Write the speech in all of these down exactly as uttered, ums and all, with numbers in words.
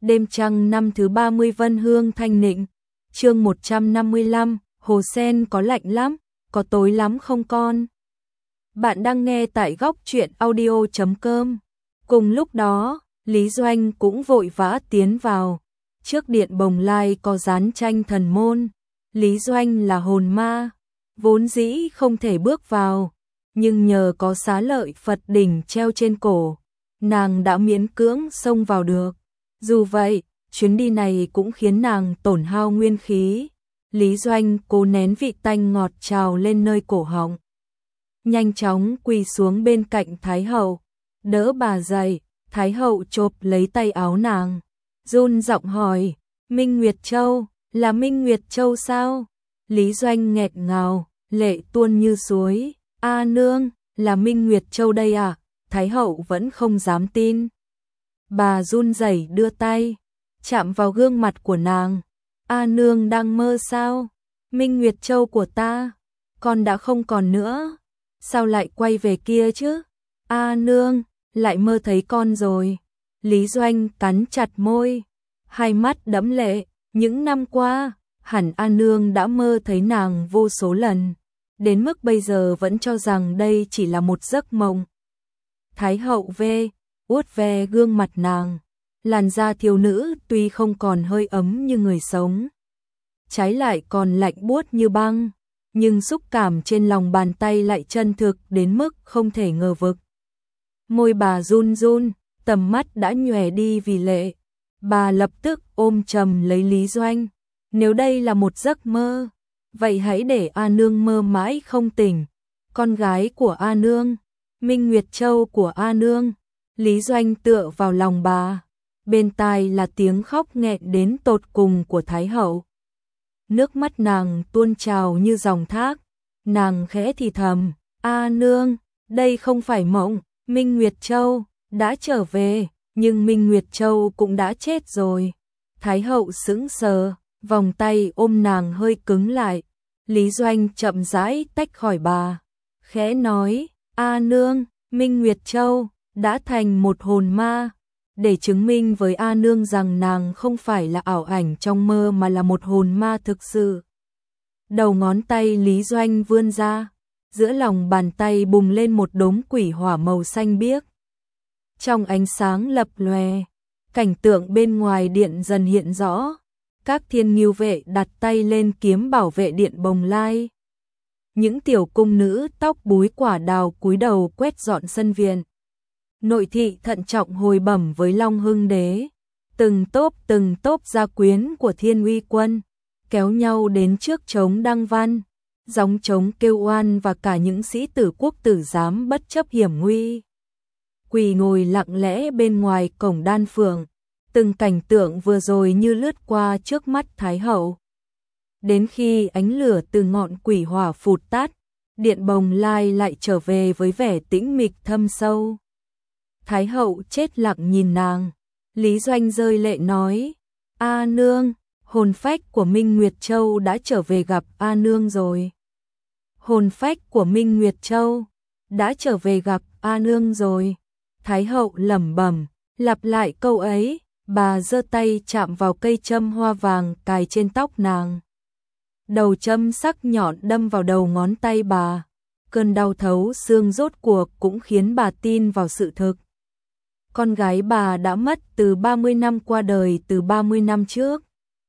Đêm trăng năm thứ ba mươi Vân Hương Thanh Nịnh, chương một trăm năm mươi lăm, Hồ Sen có lạnh lắm, có tối lắm không con? Bạn đang nghe tại góc truyện audio chấm com. Cùng lúc đó, Lý Doanh cũng vội vã tiến vào. Trước điện bồng lai có dán tranh thần môn. Lý Doanh là hồn ma, vốn dĩ không thể bước vào, nhưng nhờ có xá lợi Phật đỉnh treo trên cổ, nàng đã miễn cưỡng xông vào được. Dù vậy, chuyến đi này cũng khiến nàng tổn hao nguyên khí. Lý Doanh cố nén vị tanh ngọt trào lên nơi cổ họng. Nhanh chóng quỳ xuống bên cạnh Thái Hậu, đỡ bà dậy. Thái Hậu chộp lấy tay áo nàng, run giọng hỏi, Minh Nguyệt Châu, là Minh Nguyệt Châu sao? Lý Doanh nghẹt ngào, lệ tuôn như suối, a nương, là Minh Nguyệt Châu đây à? Thái Hậu vẫn không dám tin. Bà run rẩy đưa tay, chạm vào gương mặt của nàng. A nương đang mơ sao? Minh Nguyệt Châu của ta, con đã không còn nữa. Sao lại quay về kia chứ? A nương, lại mơ thấy con rồi. Lý Doanh cắn chặt môi, hai mắt đẫm lệ. Những năm qua, hẳn A nương đã mơ thấy nàng vô số lần, đến mức bây giờ vẫn cho rằng đây chỉ là một giấc mộng. Thái Hậu về, uốt ve gương mặt nàng. Làn da thiếu nữ tuy không còn hơi ấm như người sống, trái lại còn lạnh buốt như băng, nhưng xúc cảm trên lòng bàn tay lại chân thực đến mức không thể ngờ vực. Môi bà run run, tầm mắt đã nhòe đi vì lệ. Bà lập tức ôm chầm lấy Lý Doanh. Nếu đây là một giấc mơ, vậy hãy để A nương mơ mãi không tỉnh. Con gái của A nương, Minh Nguyệt Châu của A nương. Lý Doanh tựa vào lòng bà, bên tai là tiếng khóc nghẹn đến tột cùng của Thái Hậu. Nước mắt nàng tuôn trào như dòng thác, nàng khẽ thì thầm, A nương, đây không phải mộng, Minh Nguyệt Châu đã trở về, nhưng Minh Nguyệt Châu cũng đã chết rồi. Thái Hậu sững sờ, vòng tay ôm nàng hơi cứng lại. Lý Doanh chậm rãi tách khỏi bà, khẽ nói, A nương, Minh Nguyệt Châu đã thành một hồn ma, để chứng minh với A nương rằng nàng không phải là ảo ảnh trong mơ mà là một hồn ma thực sự. Đầu ngón tay Lý Doanh vươn ra, giữa lòng bàn tay bùng lên một đốm quỷ hỏa màu xanh biếc. Trong ánh sáng lập lòe, cảnh tượng bên ngoài điện dần hiện rõ. Các thiên ngưu vệ đặt tay lên kiếm bảo vệ điện bồng lai. Những tiểu cung nữ tóc búi quả đào cúi đầu quét dọn sân viện. Nội thị thận trọng hồi bẩm với Long Hưng Đế. Từng tốp từng tốp gia quyến của Thiên Uy quân kéo nhau đến trước trống Đăng Văn, gióng trống kêu oan, và cả những sĩ tử quốc tử giám bất chấp hiểm nguy, quỳ ngồi lặng lẽ bên ngoài cổng Đan Phượng. Từng cảnh tượng vừa rồi như lướt qua trước mắt Thái Hậu. Đến khi ánh lửa từ ngọn quỷ hỏa phụt tắt, điện bồng lai lại trở về với vẻ tĩnh mịch thâm sâu. Thái Hậu chết lặng nhìn nàng. Lý Doanh rơi lệ nói, A nương, hồn phách của Minh Nguyệt Châu đã trở về gặp A nương rồi. Hồn phách của Minh Nguyệt Châu đã trở về gặp A nương rồi. Thái Hậu lẩm bẩm, lặp lại câu ấy. Bà giơ tay chạm vào cây châm hoa vàng cài trên tóc nàng. Đầu châm sắc nhọn đâm vào đầu ngón tay bà. Cơn đau thấu xương rốt cuộc cũng khiến bà tin vào sự thực. Con gái bà đã mất từ ba mươi năm, qua đời từ ba mươi năm trước.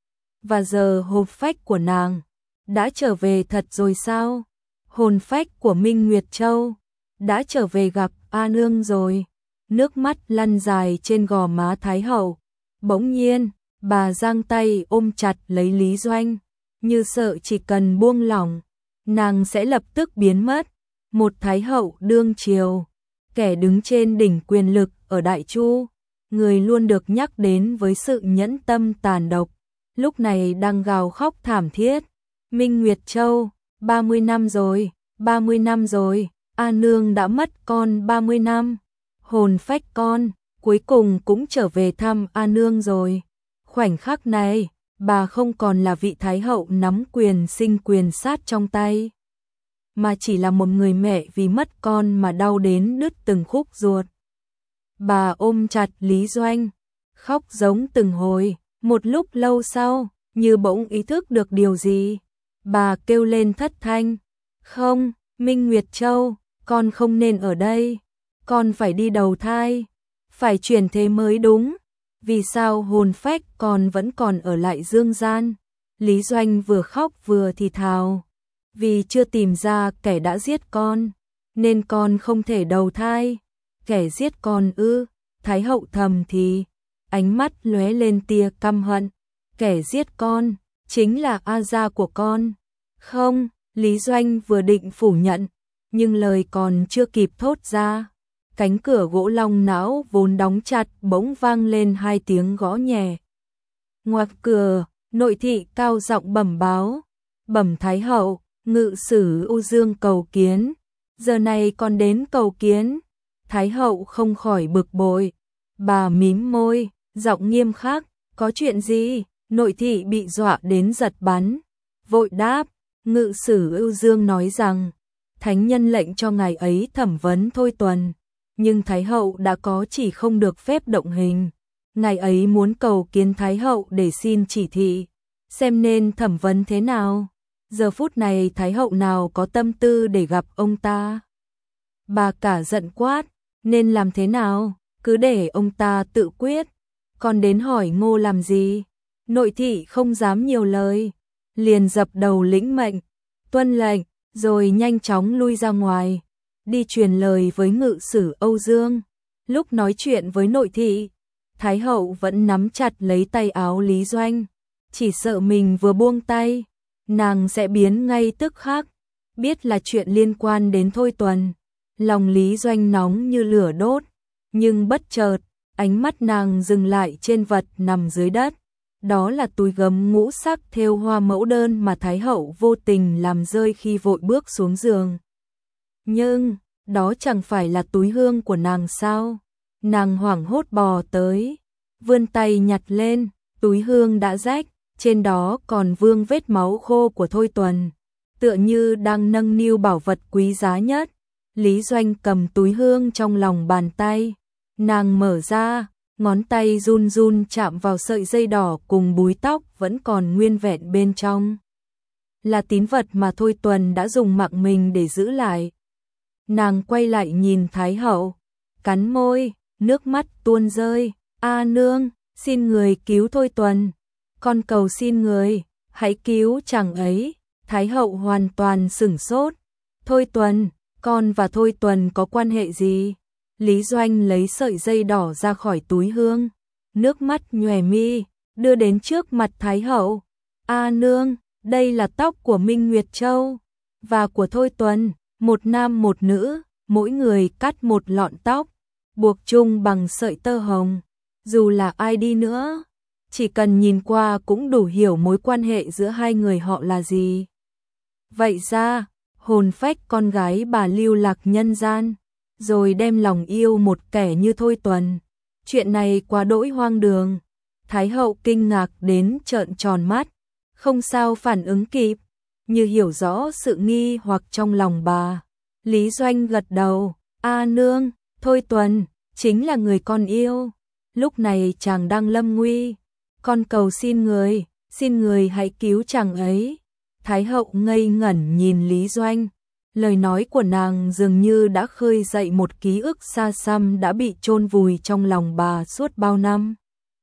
Và giờ hồn phách của nàng đã trở về thật rồi sao? Hồn phách của Minh Nguyệt Châu đã trở về gặp A nương rồi. Nước mắt lăn dài trên gò má Thái Hậu. Bỗng nhiên, bà giang tay ôm chặt lấy Lý Doanh, như sợ chỉ cần buông lỏng, nàng sẽ lập tức biến mất. Một Thái Hậu đương triều, kẻ đứng trên đỉnh quyền lực ở Đại Chu, người luôn được nhắc đến với sự nhẫn tâm tàn độc, lúc này đang gào khóc thảm thiết. Minh Nguyệt Châu, ba mươi năm rồi, ba mươi năm rồi, A nương đã mất con ba mươi năm. Hồn phách con cuối cùng cũng trở về thăm A nương rồi. Khoảnh khắc này, bà không còn là vị Thái Hậu nắm quyền sinh quyền sát trong tay, mà chỉ là một người mẹ vì mất con mà đau đến đứt từng khúc ruột. Bà ôm chặt Lý Doanh, khóc giống từng hồi. Một lúc lâu sau, như bỗng ý thức được điều gì, bà kêu lên thất thanh. Không, Minh Nguyệt Châu, con không nên ở đây. Con phải đi đầu thai, phải chuyển thế mới đúng. Vì sao hồn phách con vẫn còn ở lại dương gian? Lý Doanh vừa khóc vừa thì thào. Vì chưa tìm ra kẻ đã giết con, nên con không thể đầu thai. Kẻ giết con ư? Thái hậu thầm thì, ánh mắt lóe lên tia căm hận. Kẻ giết con, chính là A Gia của con. Không, Lý Doanh vừa định phủ nhận, nhưng lời còn chưa kịp thốt ra. Cánh cửa gỗ long não vốn đóng chặt bỗng vang lên hai tiếng gõ nhẹ. Ngoặc cửa, nội thị cao giọng bẩm báo. Bẩm Thái hậu, ngự sử Âu Dương cầu kiến. Giờ này còn đến cầu kiến. Thái hậu không khỏi bực bội. Bà mím môi, giọng nghiêm khắc. Có chuyện gì? Nội thị bị dọa đến giật bắn. Vội đáp, ngự sử Âu Dương nói rằng, thánh nhân lệnh cho ngài ấy thẩm vấn Thôi Tuần. Nhưng Thái hậu đã có chỉ không được phép động hình. Ngài ấy muốn cầu kiến Thái hậu để xin chỉ thị, xem nên thẩm vấn thế nào. Giờ phút này Thái hậu nào có tâm tư để gặp ông ta. Bà cả giận quát, nên làm thế nào, cứ để ông ta tự quyết. Còn đến hỏi Ngô làm gì? Nội thị không dám nhiều lời, liền dập đầu lĩnh mệnh, tuân lệnh, rồi nhanh chóng lui ra ngoài, đi truyền lời với ngự sử Âu Dương. Lúc nói chuyện với nội thị, Thái hậu vẫn nắm chặt lấy tay áo Lý Doanh, chỉ sợ mình vừa buông tay, nàng sẽ biến ngay tức khắc. Biết là chuyện liên quan đến Thôi Tuần, lòng Lý Doanh nóng như lửa đốt, nhưng bất chợt, ánh mắt nàng dừng lại trên vật nằm dưới đất. Đó là túi gấm ngũ sắc thêu hoa mẫu đơn mà Thái hậu vô tình làm rơi khi vội bước xuống giường. Nhưng, đó chẳng phải là túi hương của nàng sao? Nàng hoảng hốt bò tới, vươn tay nhặt lên, túi hương đã rách, trên đó còn vương vết máu khô của Thôi Tuần, tựa như đang nâng niu bảo vật quý giá nhất. Lý Doanh cầm túi hương trong lòng bàn tay, nàng mở ra, ngón tay run run chạm vào sợi dây đỏ cùng búi tóc vẫn còn nguyên vẹn bên trong. Là tín vật mà Thôi Tuần đã dùng mạng mình để giữ lại. Nàng quay lại nhìn Thái hậu, cắn môi, nước mắt tuôn rơi. A nương, xin người cứu Thôi Tuần. Con cầu xin người, hãy cứu chàng ấy. Thái hậu hoàn toàn sửng sốt. Thôi Tuần, con và Thôi Tuần có quan hệ gì? Lý Doanh lấy sợi dây đỏ ra khỏi túi hương, nước mắt nhòe mi, đưa đến trước mặt Thái hậu. A nương, đây là tóc của Minh Nguyệt Châu và của Thôi Tuần, một nam một nữ, mỗi người cắt một lọn tóc, buộc chung bằng sợi tơ hồng. Dù là ai đi nữa, chỉ cần nhìn qua cũng đủ hiểu mối quan hệ giữa hai người họ là gì. Vậy ra, hồn phách con gái bà lưu lạc nhân gian, rồi đem lòng yêu một kẻ như Thôi Tuần. Chuyện này quá đỗi hoang đường. Thái hậu kinh ngạc đến trợn tròn mắt, không sao phản ứng kịp, như hiểu rõ sự nghi hoặc trong lòng bà. Lý Doanh gật đầu, A nương, Thôi Tuần, chính là người con yêu. Lúc này chàng đang lâm nguy, con cầu xin người, xin người hãy cứu chàng ấy. Thái hậu ngây ngẩn nhìn Lý Doanh. Lời nói của nàng dường như đã khơi dậy một ký ức xa xăm đã bị chôn vùi trong lòng bà suốt bao năm.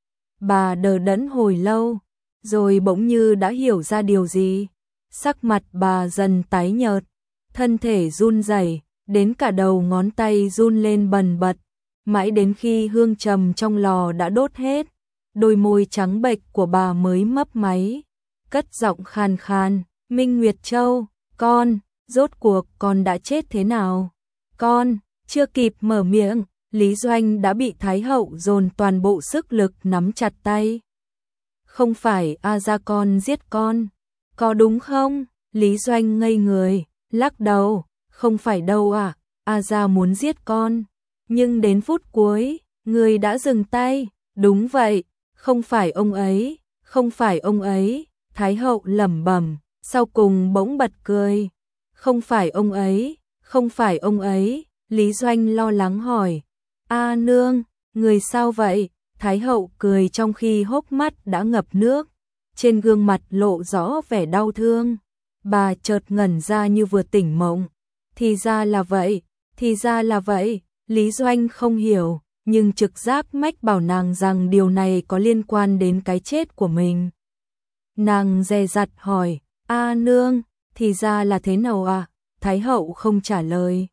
Bà đờ đẫn hồi lâu, rồi bỗng như đã hiểu ra điều gì. Sắc mặt bà dần tái nhợt, thân thể run rẩy, đến cả đầu ngón tay run lên bần bật, mãi đến khi hương trầm trong lò đã đốt hết, đôi môi trắng bệch của bà mới mấp máy, cất giọng khan khan, Minh Nguyệt Châu, con, rốt cuộc con đã chết thế nào? Con, chưa kịp mở miệng, Lý Doanh đã bị Thái hậu dồn toàn bộ sức lực nắm chặt tay. Không phải A Gia con giết con, có đúng không? Lý Doanh ngây người, lắc đầu, không phải đâu ạ, à, A Gia muốn giết con. Nhưng đến phút cuối, người đã dừng tay, đúng vậy, không phải ông ấy, không phải ông ấy, Thái hậu lẩm bẩm, sau cùng bỗng bật cười. Không phải ông ấy, không phải ông ấy, Lý Doanh lo lắng hỏi. A nương, người sao vậy? Thái hậu cười trong khi hốc mắt đã ngập nước, trên gương mặt lộ rõ vẻ đau thương. Bà chợt ngẩn ra như vừa tỉnh mộng. Thì ra là vậy, thì ra là vậy, Lý Doanh không hiểu, nhưng trực giác mách bảo nàng rằng điều này có liên quan đến cái chết của mình. Nàng dè dặt hỏi, a nương, thì ra là thế nào à? Thái hậu không trả lời,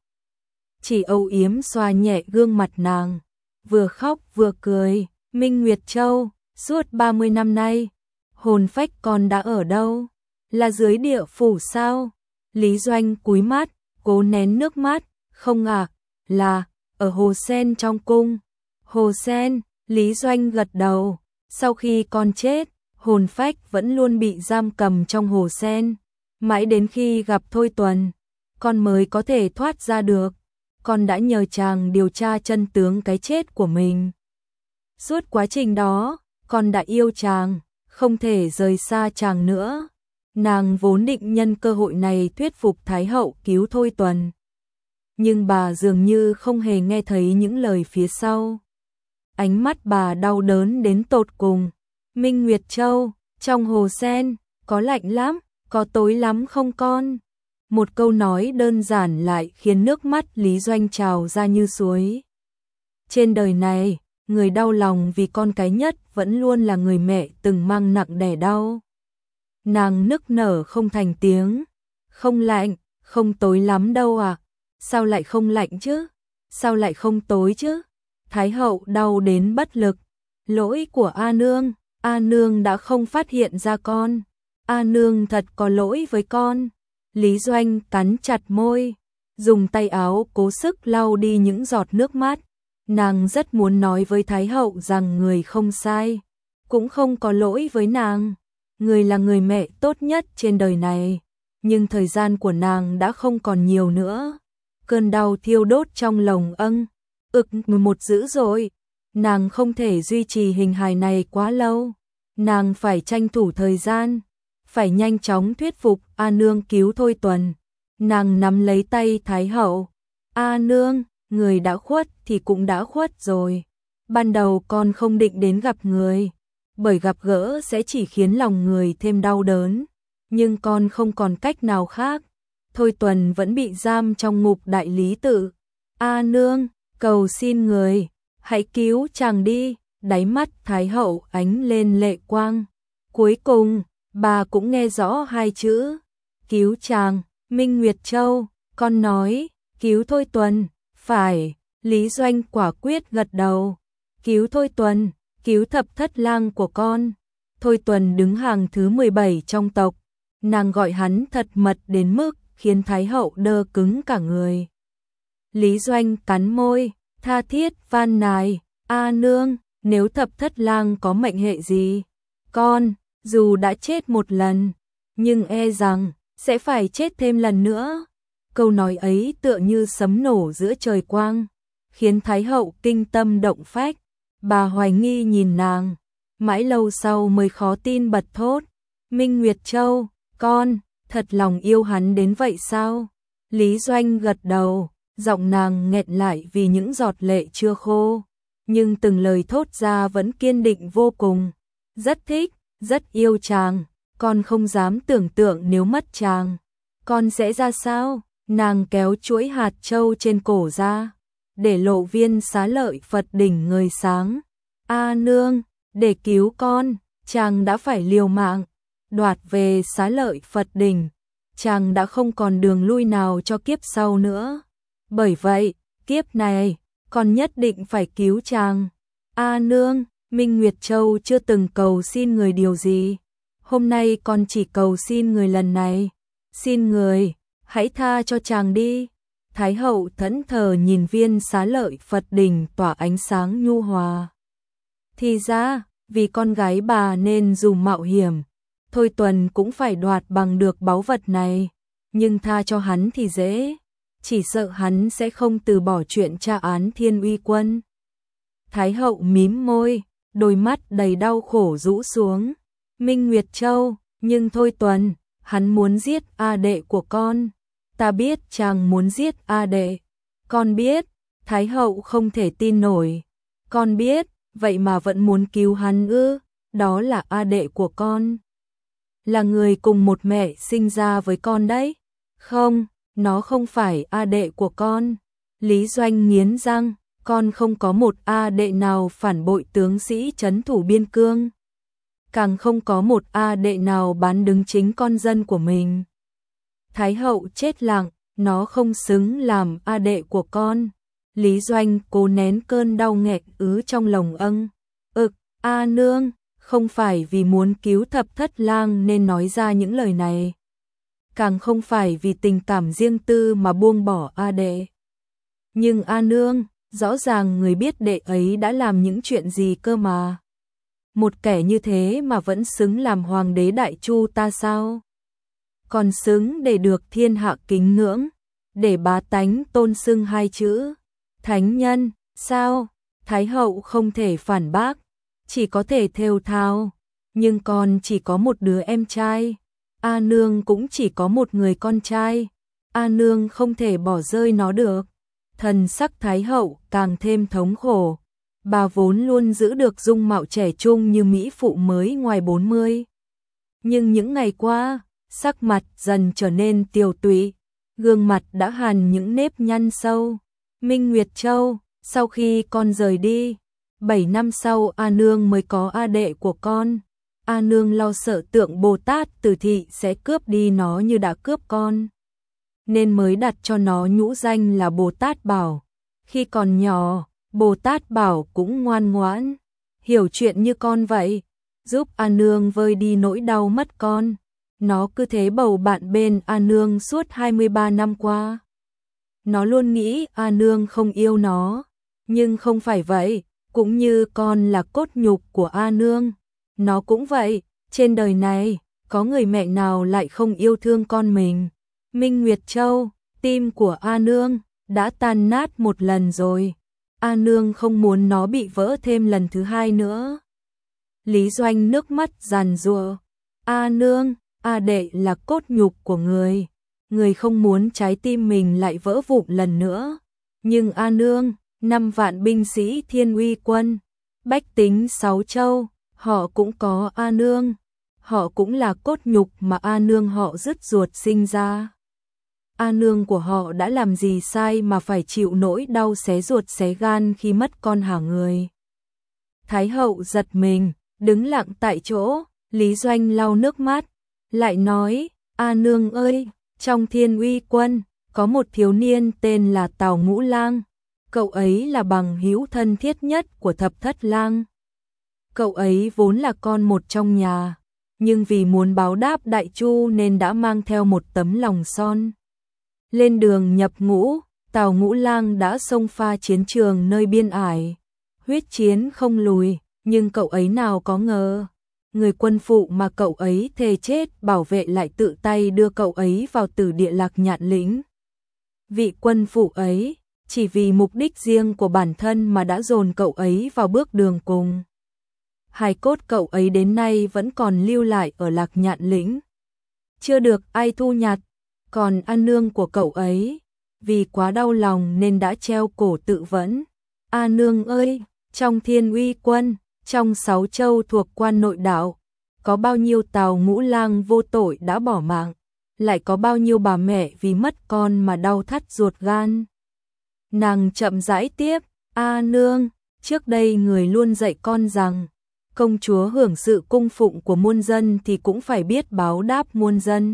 chỉ âu yếm xoa nhẹ gương mặt nàng, vừa khóc vừa cười. Minh Nguyệt Châu, suốt ba mươi năm nay, hồn phách con đã ở đâu? Là dưới địa phủ sao? Lý Doanh cúi mắt, cố nén nước mắt, không à, là ở hồ sen trong cung. Hồ sen, Lý Doanh gật đầu, sau khi con chết, hồn phách vẫn luôn bị giam cầm trong hồ sen, mãi đến khi gặp Thôi Tuần, con mới có thể thoát ra được. Con đã nhờ chàng điều tra chân tướng cái chết của mình. Suốt quá trình đó, con đã yêu chàng, không thể rời xa chàng nữa. Nàng vốn định nhân cơ hội này thuyết phục Thái hậu cứu Thôi Tuần. Nhưng bà dường như không hề nghe thấy những lời phía sau. Ánh mắt bà đau đớn đến tột cùng. Minh Nguyệt Châu, trong hồ sen, có lạnh lắm, có tối lắm không con? Một câu nói đơn giản lại khiến nước mắt Lý Doanh trào ra như suối. Trên đời này, người đau lòng vì con cái nhất vẫn luôn là người mẹ từng mang nặng đẻ đau. Nàng nức nở không thành tiếng. Không lạnh, không tối lắm đâu à? Sao lại không lạnh chứ? Sao lại không tối chứ? Thái hậu đau đến bất lực. Lỗi của A Nương, A Nương đã không phát hiện ra con. A Nương thật có lỗi với con. Lý Doanh cắn chặt môi, dùng tay áo cố sức lau đi những giọt nước mắt. Nàng rất muốn nói với Thái hậu rằng người không sai, cũng không có lỗi với nàng. Người là người mẹ tốt nhất trên đời này, nhưng thời gian của nàng đã không còn nhiều nữa. Cơn đau thiêu đốt trong lồng âng, ực một dữ dội. Nàng không thể duy trì hình hài này quá lâu. Nàng phải tranh thủ thời gian, phải nhanh chóng thuyết phục A Nương cứu Thôi Tuần. Nàng nắm lấy tay Thái hậu. A Nương, người đã khuất thì cũng đã khuất rồi. Ban đầu con không định đến gặp người, bởi gặp gỡ sẽ chỉ khiến lòng người thêm đau đớn. Nhưng con không còn cách nào khác. Thôi Tuần vẫn bị giam trong ngục đại lý tự. A Nương, cầu xin người, hãy cứu chàng đi. Đáy mắt Thái hậu ánh lên lệ quang. Cuối cùng, bà cũng nghe rõ hai chữ. Cứu chàng. Minh Nguyệt Châu, con nói, cứu Thôi Tuần. Phải, Lý Doanh quả quyết gật đầu. Cứu Thôi Tuần, cứu thập thất lang của con. Thôi Tuần đứng hàng thứ mười bảy trong tộc. Nàng gọi hắn thật mật đến mức khiến Thái hậu đơ cứng cả người. Lý Doanh cắn môi, tha thiết van nài, A Nương, nếu thập thất lang có mệnh hệ gì, con, dù đã chết một lần, nhưng e rằng sẽ phải chết thêm lần nữa. Câu nói ấy tựa như sấm nổ giữa trời quang, khiến Thái hậu kinh tâm động phách. Bà hoài nghi nhìn nàng, mãi lâu sau mới khó tin bật thốt. Minh Nguyệt Châu, con, thật lòng yêu hắn đến vậy sao? Lý Doanh gật đầu, giọng nàng nghẹn lại vì những giọt lệ chưa khô, nhưng từng lời thốt ra vẫn kiên định vô cùng. Rất thích, rất yêu chàng, con không dám tưởng tượng nếu mất chàng, con sẽ ra sao? Nàng kéo chuỗi hạt châu trên cổ ra, để lộ viên xá lợi Phật đỉnh ngời sáng. A Nương, để cứu con, chàng đã phải liều mạng, đoạt về xá lợi Phật đỉnh, chàng đã không còn đường lui nào cho kiếp sau nữa. Bởi vậy, kiếp này, con nhất định phải cứu chàng. A Nương, Minh Nguyệt Châu chưa từng cầu xin người điều gì. Hôm nay con chỉ cầu xin người lần này. Xin người, hãy tha cho chàng đi. Thái hậu thẫn thờ nhìn viên xá lợi Phật đỉnh tỏa ánh sáng nhu hòa. Thì ra, vì con gái bà nên dù mạo hiểm, Thôi Tuần cũng phải đoạt bằng được báu vật này. Nhưng tha cho hắn thì dễ, chỉ sợ hắn sẽ không từ bỏ chuyện tra án Thiên Uy Quân. Thái hậu mím môi, đôi mắt đầy đau khổ rũ xuống. Minh Nguyệt Châu, nhưng Thôi Tuần, hắn muốn giết A đệ của con. Ta biết chàng muốn giết A đệ. Con biết, Thái hậu không thể tin nổi. Con biết, vậy mà vẫn muốn cứu hắn ư? Đó là A đệ của con. Là người cùng một mẹ sinh ra với con đấy. Không, nó không phải A đệ của con. Lý Doanh nghiến răng, con không có một A đệ nào phản bội tướng sĩ trấn thủ biên cương. Càng không có một A đệ nào bán đứng chính con dân của mình. Thái hậu chết lặng, nó không xứng làm A đệ của con. Lý Doanh cố nén cơn đau nghẹt ứ trong lòng âng. Ực, A nương, không phải vì muốn cứu Thập Thất Lang nên nói ra những lời này. Càng không phải vì tình cảm riêng tư mà buông bỏ A đệ. Nhưng A nương, rõ ràng người biết đệ ấy đã làm những chuyện gì cơ mà. Một kẻ như thế mà vẫn xứng làm hoàng đế Đại Chu ta sao? Còn xứng để được thiên hạ kính ngưỡng, để bá tánh tôn xưng hai chữ thánh nhân, sao? Thái hậu không thể phản bác, chỉ có thể thều thào, nhưng con chỉ có một đứa em trai, A nương cũng chỉ có một người con trai, A nương không thể bỏ rơi nó được. Thần sắc Thái hậu càng thêm thống khổ, bà vốn luôn giữ được dung mạo trẻ trung như mỹ phụ mới ngoài bốn mươi. Nhưng những ngày qua, sắc mặt dần trở nên tiều tụy, gương mặt đã hằn những nếp nhăn sâu. Minh Nguyệt Châu, sau khi con rời đi, bảy năm sau A nương mới có A đệ của con. A nương lo sợ tượng Bồ Tát Từ Thị sẽ cướp đi nó như đã cướp con, nên mới đặt cho nó nhũ danh là Bồ Tát Bảo. Khi còn nhỏ, Bồ Tát Bảo cũng ngoan ngoãn, hiểu chuyện như con vậy, giúp A nương vơi đi nỗi đau mất con. Nó cứ thế bầu bạn bên A nương suốt hai mươi ba năm qua. Nó luôn nghĩ A nương không yêu nó, nhưng không phải vậy, cũng như con là cốt nhục của A nương. Nó cũng vậy, trên đời này, có người mẹ nào lại không yêu thương con mình. Minh Nguyệt Châu, tim của A nương, đã tan nát một lần rồi. A nương không muốn nó bị vỡ thêm lần thứ hai nữa. Lý Doanh nước mắt giàn giụa. A nương, A đệ là cốt nhục của người. Người không muốn trái tim mình lại vỡ vụn lần nữa. Nhưng A nương, năm vạn binh sĩ Thiên Uy quân, bách tính sáu châu, họ cũng có A nương. Họ cũng là cốt nhục mà A nương họ rứt ruột sinh ra. A nương của họ đã làm gì sai mà phải chịu nỗi đau xé ruột xé gan khi mất con hả người? Thái hậu giật mình, đứng lặng tại chỗ. Lý Doanh lau nước mắt, lại nói, A nương ơi, trong Thiên Uy quân, có một thiếu niên tên là Tào Ngũ Lang. Cậu ấy là bằng hữu thân thiết nhất của Thập Thất Lang. Cậu ấy vốn là con một trong nhà, nhưng vì muốn báo đáp Đại Chu nên đã mang theo một tấm lòng son. Lên đường nhập ngũ, Tào Ngũ Lang đã xông pha chiến trường nơi biên ải, huyết chiến không lùi, nhưng cậu ấy nào có ngờ, người quân phụ mà cậu ấy thề chết bảo vệ lại tự tay đưa cậu ấy vào Tử Địa Lạc Nhạn lĩnh. Vị quân phụ ấy, chỉ vì mục đích riêng của bản thân mà đã dồn cậu ấy vào bước đường cùng. Hài cốt cậu ấy đến nay vẫn còn lưu lại ở Lạc Nhạn lĩnh, chưa được ai thu nhặt. Còn A nương của cậu ấy, vì quá đau lòng nên đã treo cổ tự vẫn. A nương ơi, trong Thiên Uy quân, trong sáu châu thuộc Quan Nội Đạo, có bao nhiêu Tào Ngũ Lang vô tội đã bỏ mạng, lại có bao nhiêu bà mẹ vì mất con mà đau thắt ruột gan. Nàng chậm rãi tiếp, A nương, trước đây người luôn dạy con rằng, công chúa hưởng sự cung phụng của muôn dân thì cũng phải biết báo đáp muôn dân.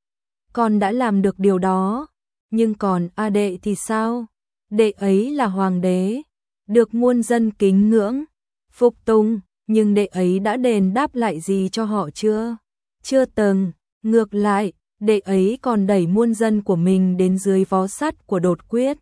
Con đã làm được điều đó, nhưng còn A đệ thì sao? Đệ ấy là hoàng đế, được muôn dân kính ngưỡng, phục tùng, nhưng đệ ấy đã đền đáp lại gì cho họ chưa? Chưa từng, ngược lại, đệ ấy còn đẩy muôn dân của mình đến dưới vó sắt của Đột Quyết.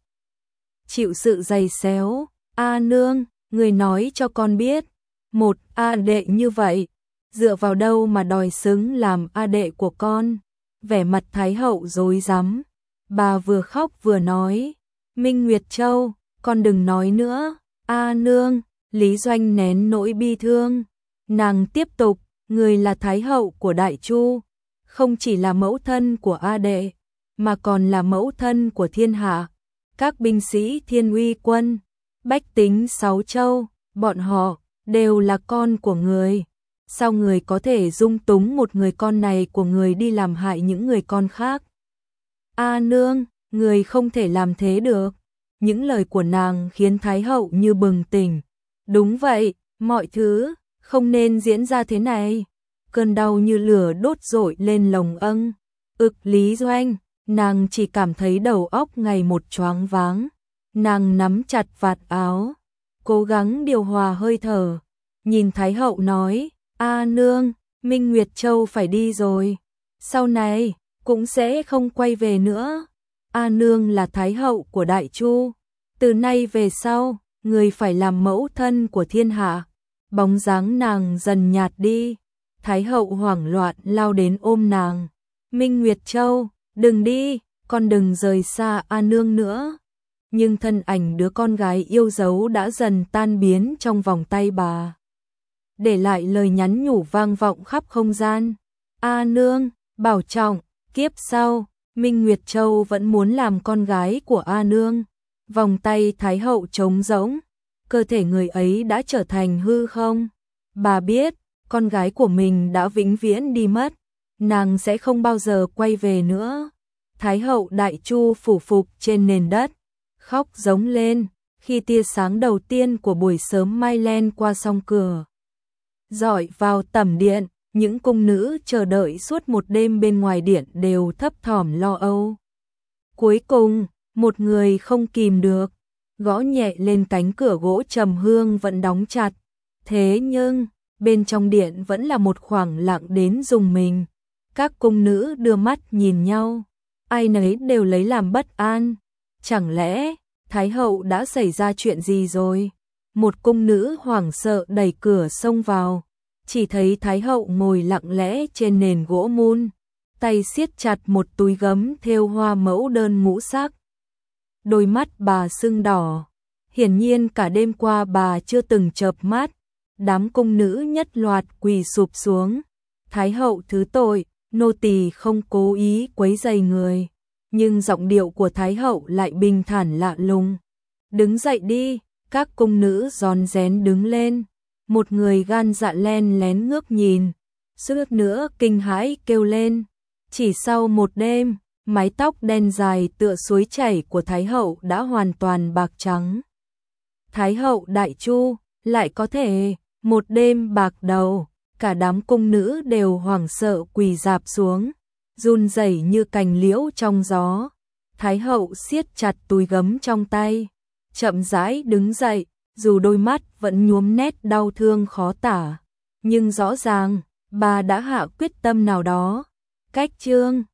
Chịu sự giày xéo. A nương, người nói cho con biết, một A đệ như vậy, dựa vào đâu mà đòi xứng làm A đệ của con? Vẻ mặt Thái hậu rối rắm, bà vừa khóc vừa nói, Minh Nguyệt Châu, con đừng nói nữa. A nương, Lý Doanh nén nỗi bi thương, nàng tiếp tục, người là Thái hậu của Đại Chu, không chỉ là mẫu thân của A đệ, mà còn là mẫu thân của thiên hạ. Các binh sĩ Thiên Uy quân, bách tính sáu châu, bọn họ đều là con của người. Sao người có thể dung túng một người con này của người đi làm hại những người con khác? A nương, người không thể làm thế được. Những lời của nàng khiến Thái hậu như bừng tỉnh. Đúng vậy, mọi thứ không nên diễn ra thế này. Cơn đau như lửa đốt rội lên lồng âng. Ực Lý Doanh, nàng chỉ cảm thấy đầu óc ngày một choáng váng. Nàng nắm chặt vạt áo, cố gắng điều hòa hơi thở. Nhìn Thái hậu nói, A nương, Minh Nguyệt Châu phải đi rồi. Sau này, cũng sẽ không quay về nữa. A nương là Thái hậu của Đại Chu. Từ nay về sau, người phải làm mẫu thân của thiên hạ. Bóng dáng nàng dần nhạt đi. Thái hậu hoảng loạn lao đến ôm nàng. Minh Nguyệt Châu, đừng đi, con đừng rời xa A nương nữa. Nhưng thân ảnh đứa con gái yêu dấu đã dần tan biến trong vòng tay bà. Để lại lời nhắn nhủ vang vọng khắp không gian. A nương, bảo trọng, kiếp sau, Minh Nguyệt Châu vẫn muốn làm con gái của A nương. Vòng tay Thái hậu trống rỗng, cơ thể người ấy đã trở thành hư không. Bà biết, con gái của mình đã vĩnh viễn đi mất, nàng sẽ không bao giờ quay về nữa. Thái hậu Đại Chu phủ phục trên nền đất, khóc giống lên khi tia sáng đầu tiên của buổi sớm mai len qua song cửa. Dọi vào tẩm điện, những cung nữ chờ đợi suốt một đêm bên ngoài điện đều thấp thỏm lo âu. Cuối cùng, một người không kìm được, gõ nhẹ lên cánh cửa gỗ trầm hương vẫn đóng chặt. Thế nhưng, bên trong điện vẫn là một khoảng lặng đến rùng mình. Các cung nữ đưa mắt nhìn nhau, ai nấy đều lấy làm bất an. Chẳng lẽ, Thái hậu đã xảy ra chuyện gì rồi? Một cung nữ hoảng sợ đẩy cửa xông vào, chỉ thấy Thái hậu ngồi lặng lẽ trên nền gỗ mun, tay siết chặt một túi gấm thêu hoa mẫu đơn ngũ sắc. Đôi mắt bà sưng đỏ, hiển nhiên cả đêm qua bà chưa từng chợp mắt. Đám cung nữ nhất loạt quỳ sụp xuống. Thái hậu thứ tội, nô tỳ không cố ý quấy rầy người. Nhưng giọng điệu của Thái hậu lại bình thản lạ lùng. Đứng dậy đi, các cung nữ rón rén đứng lên. Một người gan dạ len lén ngước nhìn, suýt nữa kinh hãi kêu lên. Chỉ sau một đêm, mái tóc đen dài tựa suối chảy của Thái hậu đã hoàn toàn bạc trắng. Thái hậu Đại Chu lại có thể một đêm bạc đầu. Cả đám cung nữ đều hoảng sợ quỳ rạp xuống, run rẩy như cành liễu trong gió. Thái hậu siết chặt túi gấm trong tay, chậm rãi đứng dậy, dù đôi mắt vẫn nhuốm nét đau thương khó tả, nhưng rõ ràng bà đã hạ quyết tâm nào đó. Cách chương